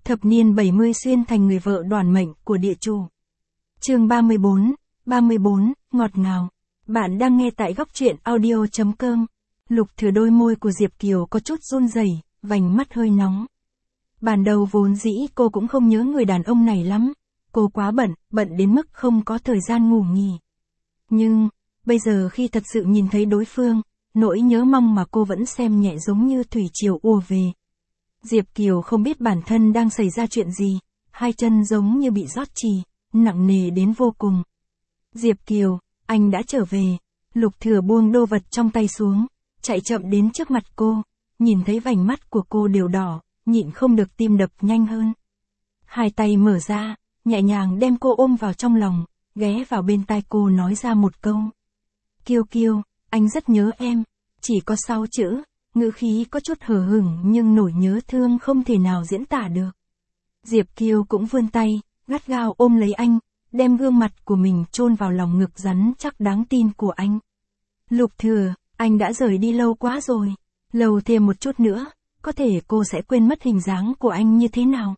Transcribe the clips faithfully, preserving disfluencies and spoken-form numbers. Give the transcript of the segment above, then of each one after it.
Thập niên bảy mươi xuyên thành người vợ đoản mệnh của địa chủ. Chương ba mươi bốn, ba mươi bốn, ngọt ngào. Bạn đang nghe tại góc truyện audio chấm com. Lục Thừa đôi môi của Diệp Kiều có chút run rẩy, vành mắt hơi nóng. Ban đầu vốn dĩ cô cũng không nhớ người đàn ông này lắm, cô quá bận, bận đến mức không có thời gian ngủ nghỉ. Nhưng, bây giờ khi thật sự nhìn thấy đối phương, nỗi nhớ mong mà cô vẫn xem nhẹ giống như thủy triều ùa về. Diệp Kiều không biết bản thân đang xảy ra chuyện gì, hai chân giống như bị rót chì, nặng nề đến vô cùng. Diệp Kiều, anh đã trở về. Lục Thừa buông đô vật trong tay xuống, chạy chậm đến trước mặt cô, nhìn thấy vành mắt của cô đều đỏ, nhịn không được tim đập nhanh hơn. Hai tay mở ra, nhẹ nhàng đem cô ôm vào trong lòng, ghé vào bên tai cô nói ra một câu. Kiều Kiều, anh rất nhớ em. Chỉ có sáu chữ, ngữ khí có chút hờ hững nhưng nỗi nhớ thương không thể nào diễn tả được. Diệp Kiều cũng vươn tay, gắt gao ôm lấy anh, đem gương mặt của mình chôn vào lòng ngực rắn chắc đáng tin của anh. Lục Thừa, anh đã rời đi lâu quá rồi. Lâu thêm một chút nữa, có thể cô sẽ quên mất hình dáng của anh như thế nào.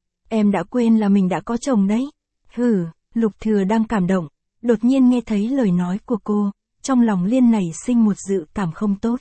Em đã quên là mình đã có chồng đấy. Hừ, Lục Thừa đang cảm động, đột nhiên nghe thấy lời nói của cô, trong lòng liên nảy sinh một dự cảm không tốt.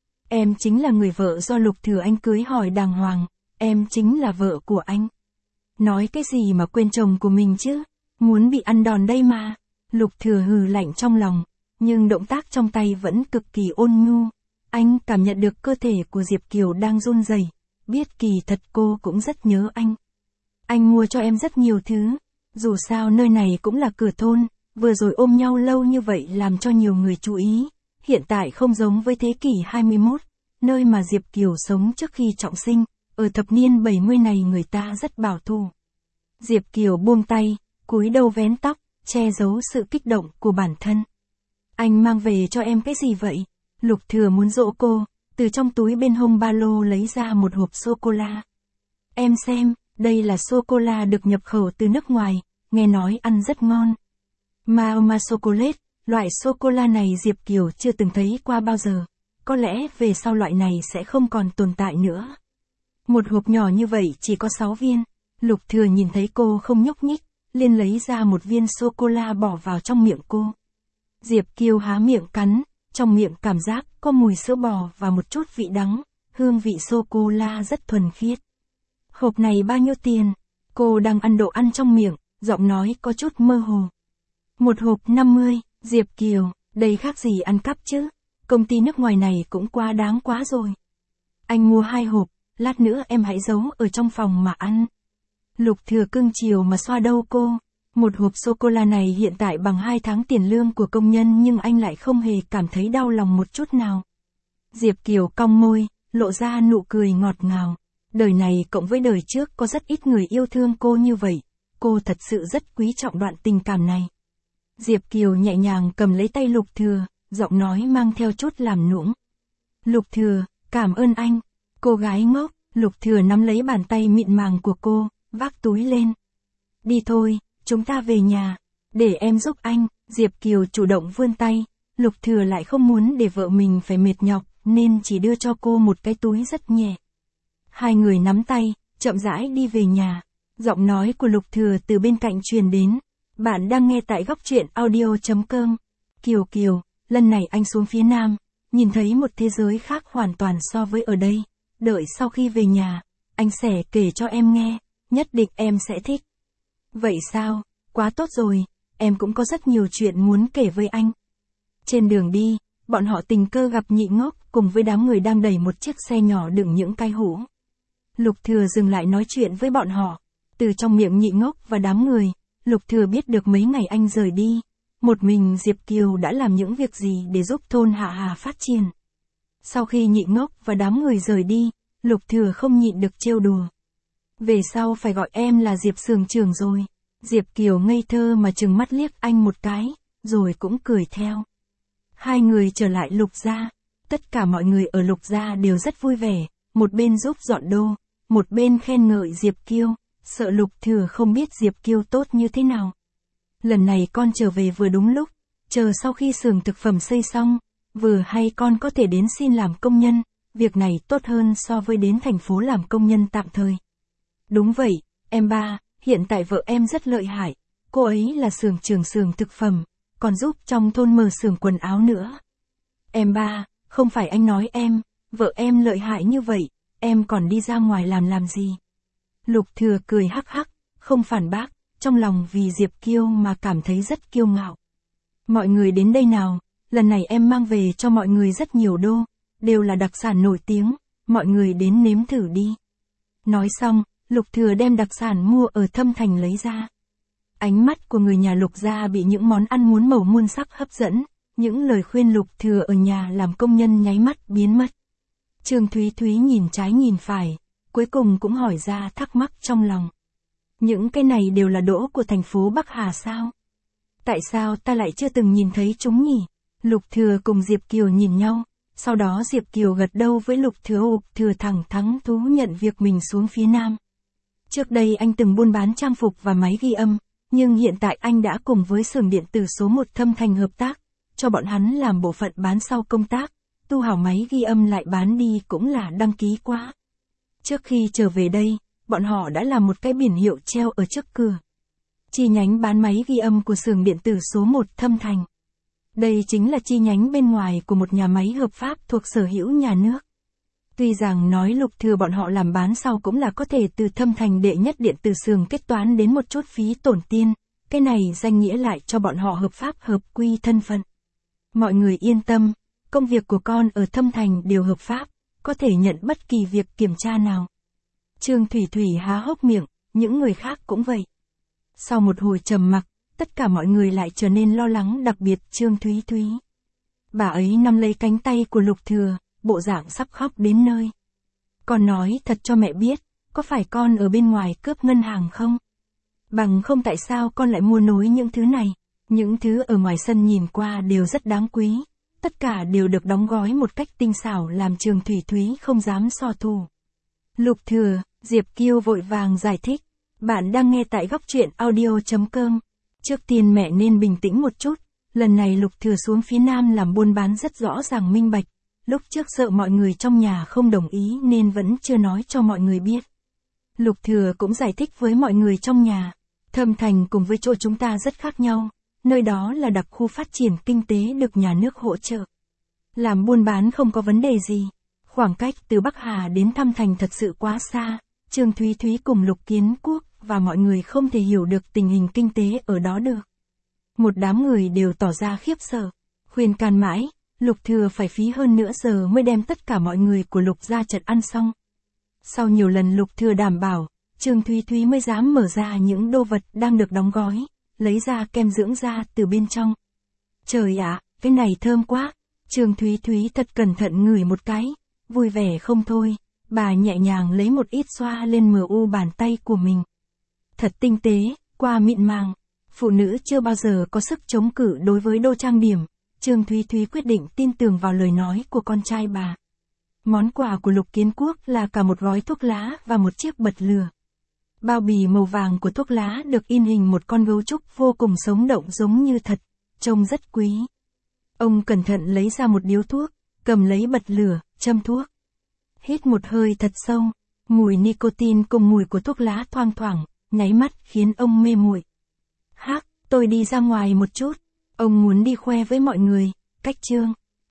Em chính là người vợ do Lục Thừa anh cưới hỏi đàng hoàng, em chính là vợ của anh. Nói cái gì mà quên chồng của mình chứ, muốn bị ăn đòn đây mà. Lục Thừa hừ lạnh trong lòng, nhưng động tác trong tay vẫn cực kỳ ôn nhu. Anh cảm nhận được cơ thể của Diệp Kiều đang run rẩy, biết kỳ thật cô cũng rất nhớ anh. Anh mua cho em rất nhiều thứ, dù sao nơi này cũng là cửa thôn, vừa rồi ôm nhau lâu như vậy làm cho nhiều người chú ý. Hiện tại không giống với thế kỷ hai mươi mốt, nơi mà Diệp Kiều sống trước khi trọng sinh, ở thập niên bảy mươi này người ta rất bảo thủ. Diệp Kiều buông tay, cúi đầu vén tóc, che giấu sự kích động của bản thân. Anh mang về cho em cái gì vậy? Lục Thừa muốn dỗ cô, từ trong túi bên hông ba lô lấy ra một hộp sô-cô-la. Em xem, đây là sô-cô-la được nhập khẩu từ nước ngoài, nghe nói ăn rất ngon. Mahoma Chocolate, loại sô-cô-la này Diệp Kiều chưa từng thấy qua bao giờ. Có lẽ về sau loại này sẽ không còn tồn tại nữa. Một hộp nhỏ như vậy chỉ có sáu viên. Lục Thừa nhìn thấy cô không nhúc nhích, liền lấy ra một viên sô-cô-la bỏ vào trong miệng cô. Diệp Kiều há miệng cắn, trong miệng cảm giác có mùi sữa bò và một chút vị đắng, hương vị sô-cô-la rất thuần khiết. Hộp này bao nhiêu tiền? Cô đang ăn đồ ăn trong miệng, giọng nói có chút mơ hồ. Một hộp năm mươi, Diệp Kiều, đây khác gì ăn cắp chứ? Công ty nước ngoài này cũng quá đáng quá rồi. Anh mua hai hộp, lát nữa em hãy giấu ở trong phòng mà ăn. Lục Thừa cưng chiều mà xoa đầu cô. Một hộp sô-cô-la này hiện tại bằng hai tháng tiền lương của công nhân nhưng anh lại không hề cảm thấy đau lòng một chút nào. Diệp Kiều cong môi, lộ ra nụ cười ngọt ngào. Đời này cộng với đời trước có rất ít người yêu thương cô như vậy. Cô thật sự rất quý trọng đoạn tình cảm này. Diệp Kiều nhẹ nhàng cầm lấy tay Lục Thừa, giọng nói mang theo chút làm nũng. Lục Thừa, cảm ơn anh. Cô gái ngốc. Lục Thừa nắm lấy bàn tay mịn màng của cô, vác túi lên. Đi thôi, chúng ta về nhà. Để em giúp anh. Diệp Kiều chủ động vươn tay. Lục Thừa lại không muốn để vợ mình phải mệt nhọc, nên chỉ đưa cho cô một cái túi rất nhẹ. Hai người nắm tay, chậm rãi đi về nhà. Giọng nói của Lục Thừa từ bên cạnh truyền đến. Bạn đang nghe tại góc truyện audio chấm com. Kiều Kiều, lần này anh xuống phía Nam, nhìn thấy một thế giới khác hoàn toàn so với ở đây. Đợi sau khi về nhà, anh sẽ kể cho em nghe, nhất định em sẽ thích. Vậy sao, quá tốt rồi, em cũng có rất nhiều chuyện muốn kể với anh. Trên đường đi, bọn họ tình cờ gặp Nhị Ngốc cùng với đám người đang đẩy một chiếc xe nhỏ đựng những cái hũ. Lục Thừa dừng lại nói chuyện với bọn họ. Từ trong miệng Nhị Ngốc và đám người, Lục Thừa biết được mấy ngày anh rời đi, một mình Diệp Kiều đã làm những việc gì để giúp thôn Hạ Hà phát triển. Sau khi Nhị Ngốc và đám người rời đi, Lục Thừa không nhịn được trêu đùa. Về sau phải gọi em là Diệp Sường Trường rồi. Diệp Kiều ngây thơ mà trừng mắt liếc anh một cái, rồi cũng cười theo. Hai người trở lại Lục gia. Tất cả mọi người ở Lục gia đều rất vui vẻ, một bên giúp dọn đô, một bên khen ngợi Diệp Kiều, sợ Lục Thừa không biết Diệp Kiều tốt như thế nào. Lần này con trở về vừa đúng lúc, chờ sau khi xưởng thực phẩm xây xong, vừa hay con có thể đến xin làm công nhân, việc này tốt hơn so với đến thành phố làm công nhân tạm thời. Đúng vậy, em ba, hiện tại vợ em rất lợi hại. Cô ấy là xưởng trưởng xưởng thực phẩm, còn giúp trong thôn mở xưởng quần áo nữa. Em ba, không phải anh nói em, vợ em lợi hại như vậy, em còn đi ra ngoài làm làm gì? Lục Thừa cười hắc hắc, không phản bác, trong lòng vì Diệp Kiêu mà cảm thấy rất kiêu ngạo. Mọi người đến đây nào, lần này em mang về cho mọi người rất nhiều đô, đều là đặc sản nổi tiếng, mọi người đến nếm thử đi. Nói xong, Lục Thừa đem đặc sản mua ở Thâm Thành lấy ra. Ánh mắt của người nhà Lục gia bị những món ăn muôn màu muôn sắc hấp dẫn, những lời khuyên Lục Thừa ở nhà làm công nhân nháy mắt biến mất. Trương Thúy Thúy nhìn trái nhìn phải, cuối cùng cũng hỏi ra thắc mắc trong lòng. Những cái này đều là đỗ của thành phố Bắc Hà sao? Tại sao ta lại chưa từng nhìn thấy chúng nhỉ? Lục Thừa cùng Diệp Kiều nhìn nhau, sau đó Diệp Kiều gật đầu với Lục Thừa. Lục Thừa thẳng thắn thú nhận việc mình xuống phía Nam. Trước đây anh từng buôn bán trang phục và máy ghi âm, nhưng hiện tại anh đã cùng với xưởng điện tử số một Thâm Thành hợp tác, cho bọn hắn làm bộ phận bán sau công tác, tu hảo máy ghi âm lại bán đi cũng là đăng ký quá. Trước khi trở về đây, bọn họ đã làm một cái biển hiệu treo ở trước cửa. Chi nhánh bán máy ghi âm của xưởng điện tử số một Thâm Thành. Đây chính là chi nhánh bên ngoài của một nhà máy hợp pháp thuộc sở hữu nhà nước. Tuy rằng nói Lục Thừa bọn họ làm bán sau cũng là có thể từ Thâm Thành đệ nhất điện tử xưởng kết toán đến một chút phí tổn tiên, cái này danh nghĩa lại cho bọn họ hợp pháp hợp quy thân phận. Mọi người yên tâm, công việc của con ở Thâm Thành đều hợp pháp, có thể nhận bất kỳ việc kiểm tra nào. Trương Thủy Thủy há hốc miệng, những người khác cũng vậy. Sau một hồi trầm mặc, tất cả mọi người lại trở nên lo lắng, đặc biệt Trương Thúy Thúy. Bà ấy nắm lấy cánh tay của Lục Thừa, bộ dạng sắp khóc đến nơi. Con nói thật cho mẹ biết, có phải con ở bên ngoài cướp ngân hàng không? Bằng không tại sao con lại mua nối những thứ này? Những thứ ở ngoài sân nhìn qua đều rất đáng quý, tất cả đều được đóng gói một cách tinh xảo làm Trương Thủy Thúy không dám so thù. Lục Thừa, Diệp Kiêu vội vàng giải thích, bạn đang nghe tại góc truyện audio chấm com. Trước tiên mẹ nên bình tĩnh một chút, lần này Lục Thừa xuống phía Nam làm buôn bán rất rõ ràng minh bạch, lúc trước sợ mọi người trong nhà không đồng ý nên vẫn chưa nói cho mọi người biết. Lục Thừa cũng giải thích với mọi người trong nhà, Thâm Thành cùng với chỗ chúng ta rất khác nhau, nơi đó là đặc khu phát triển kinh tế được nhà nước hỗ trợ. Làm buôn bán không có vấn đề gì, khoảng cách từ Bắc Hà đến Thâm Thành thật sự quá xa, Trương Thúy Thúy cùng Lục Kiến Quốc và mọi người không thể hiểu được tình hình kinh tế ở đó được. Một đám người đều tỏ ra khiếp sợ, khuyên can mãi, Lục Thừa phải phí hơn nửa giờ mới đem tất cả mọi người của Lục gia chật ăn xong. Sau nhiều lần Lục Thừa đảm bảo, Trương Thúy Thúy mới dám mở ra những đồ vật đang được đóng gói, lấy ra kem dưỡng da từ bên trong. Trời ạ, cái này thơm quá, Trương Thúy Thúy thật cẩn thận ngửi một cái, vui vẻ không thôi, bà nhẹ nhàng lấy một ít xoa lên mờ u bàn tay của mình. Thật tinh tế, qua mịn màng, phụ nữ chưa bao giờ có sức chống cự đối với đồ trang điểm, Trương Thúy Thúy quyết định tin tưởng vào lời nói của con trai bà. Món quà của Lục Kiến Quốc là cả một gói thuốc lá và một chiếc bật lửa. Bao bì màu vàng của thuốc lá được in hình một con gấu trúc vô cùng sống động giống như thật, trông rất quý. Ông cẩn thận lấy ra một điếu thuốc, cầm lấy bật lửa, châm thuốc. Hít một hơi thật sâu, mùi nicotine cùng mùi của thuốc lá thoang thoảng, nháy mắt khiến ông mê muội. Hắc, tôi đi ra ngoài một chút, ông muốn đi khoe với mọi người, cách Trương